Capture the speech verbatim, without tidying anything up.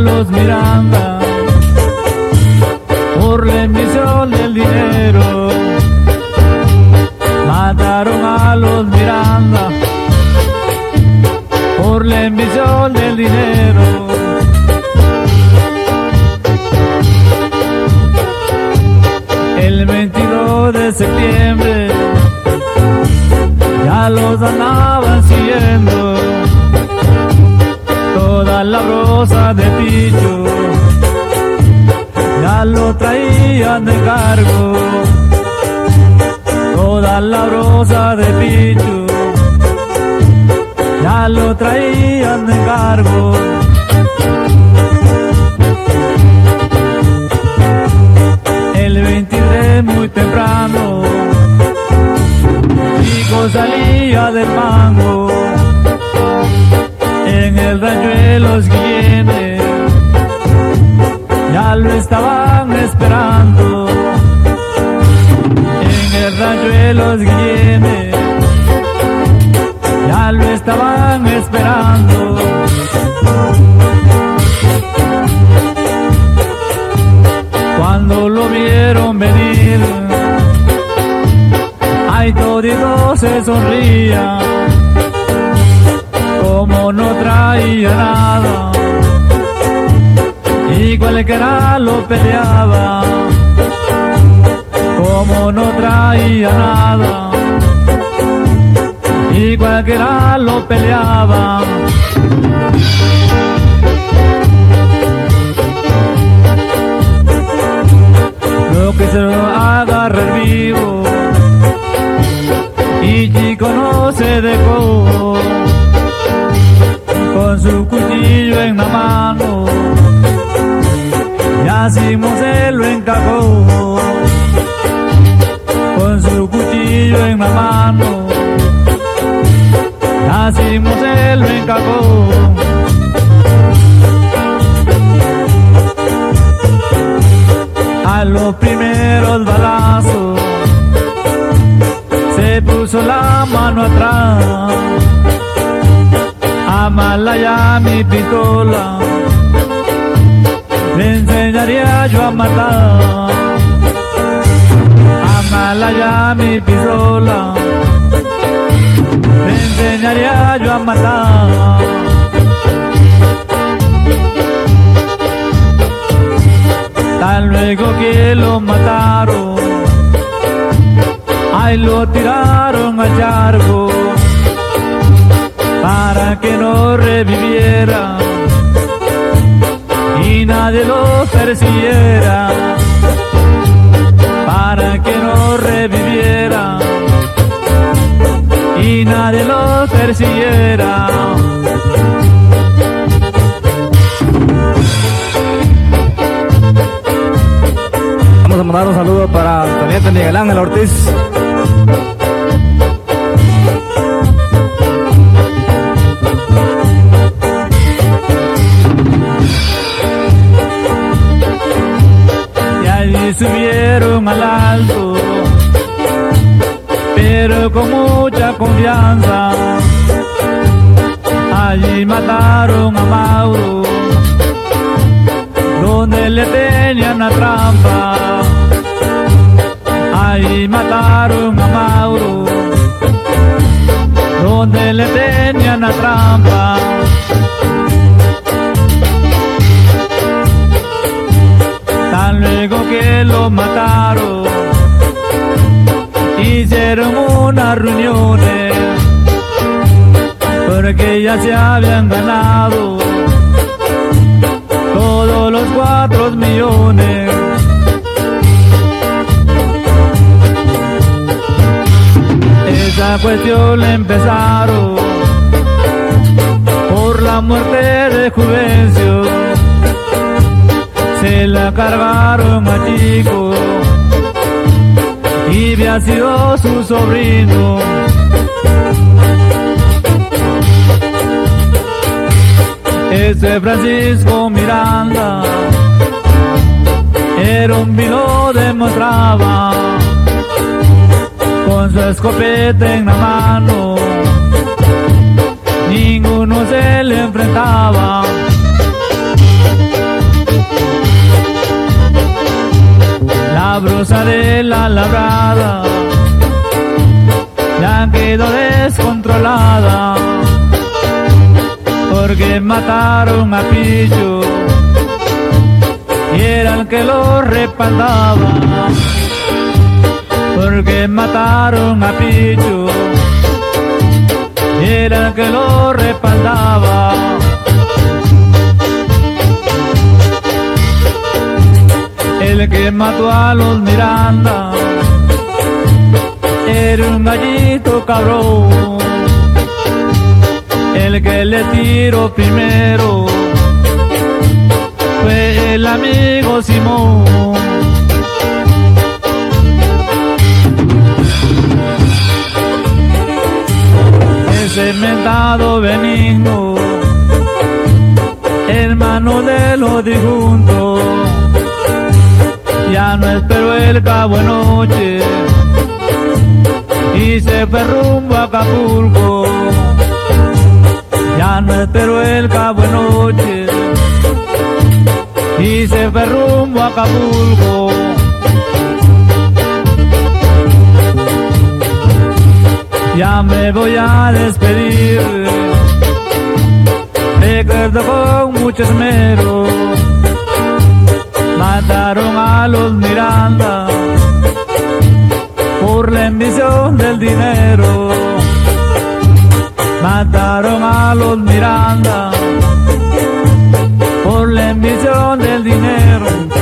los Miranda por la emisión del dinero. Mataron a los Miranda por la emisión del dinero. El veintidós de septiembre ya los andaban siguiendo, toda la brosa de Picho ya lo traían de cargo, toda la brosa de Picho ya lo traían de cargo. El veintitrés muy temprano Pico salía del mango en el rancho de los Guillenes, ya lo estaban esperando. En el rancho de los Guillenes ya lo estaban esperando. Cuando lo vieron venir, ay, toditos se sonrían, como no traía nada, y cualquiera lo peleaba, como no traía nada, y cualquiera lo peleaba. Lo que se lo agarra el vivo y Chico no se dejó, con su cuchillo en la mano y así se lo encajó, con su cuchillo en la mano y así se lo encajó. A los primeros balazos se puso la mano atrás, Amalaya mi pistola, le enseñaría yo a matar. Amalaya mi pistola, le enseñaría yo a matar. Tan luego que lo mataron, ay, lo tiraron al charco para que no reviviera y nadie lo persiguiera, para que no reviviera y nadie lo persiguiera. Vamos a mandar un saludo para el teniente Miguel Ángel Ortiz. Y allí subieron al alto, pero con mucha confianza. Allí mataron a Mauro, donde le tenían la trampa. Ahí mataron a Mauro, donde le tenían la trampa. Tan luego que lo mataron, hicieron unas reuniones, porque ya se habían ganado todos los cuatro millones. Esa cuestión la empezaron por la muerte de Juvencio, se la cargaron a Chico y había sido su sobrino. Ese Francisco Miranda era un vino demostraba, con su escopeta en la mano, ninguno se le enfrentaba. sabrosa de la labrada ya quedó descontrolada, porque mataron a Picho y era el que lo respaldaba, porque mataron a Picho y era el que lo respaldaba. El que mató a los Miranda era un gallito cabrón, el que le tiró primero fue el amigo Simón. Ese mentado Benigno, hermano de los difuntos, ya no esperó el cabo de noche y se fue rumbo a Acapulco. Ya no esperó el cabo de noche y se fue rumbo a Acapulco. Ya me voy a despedir, recuerdo con mucho esmero, mataron a los Miranda por la ambición del dinero. Mataron a los Miranda por la ambición del dinero.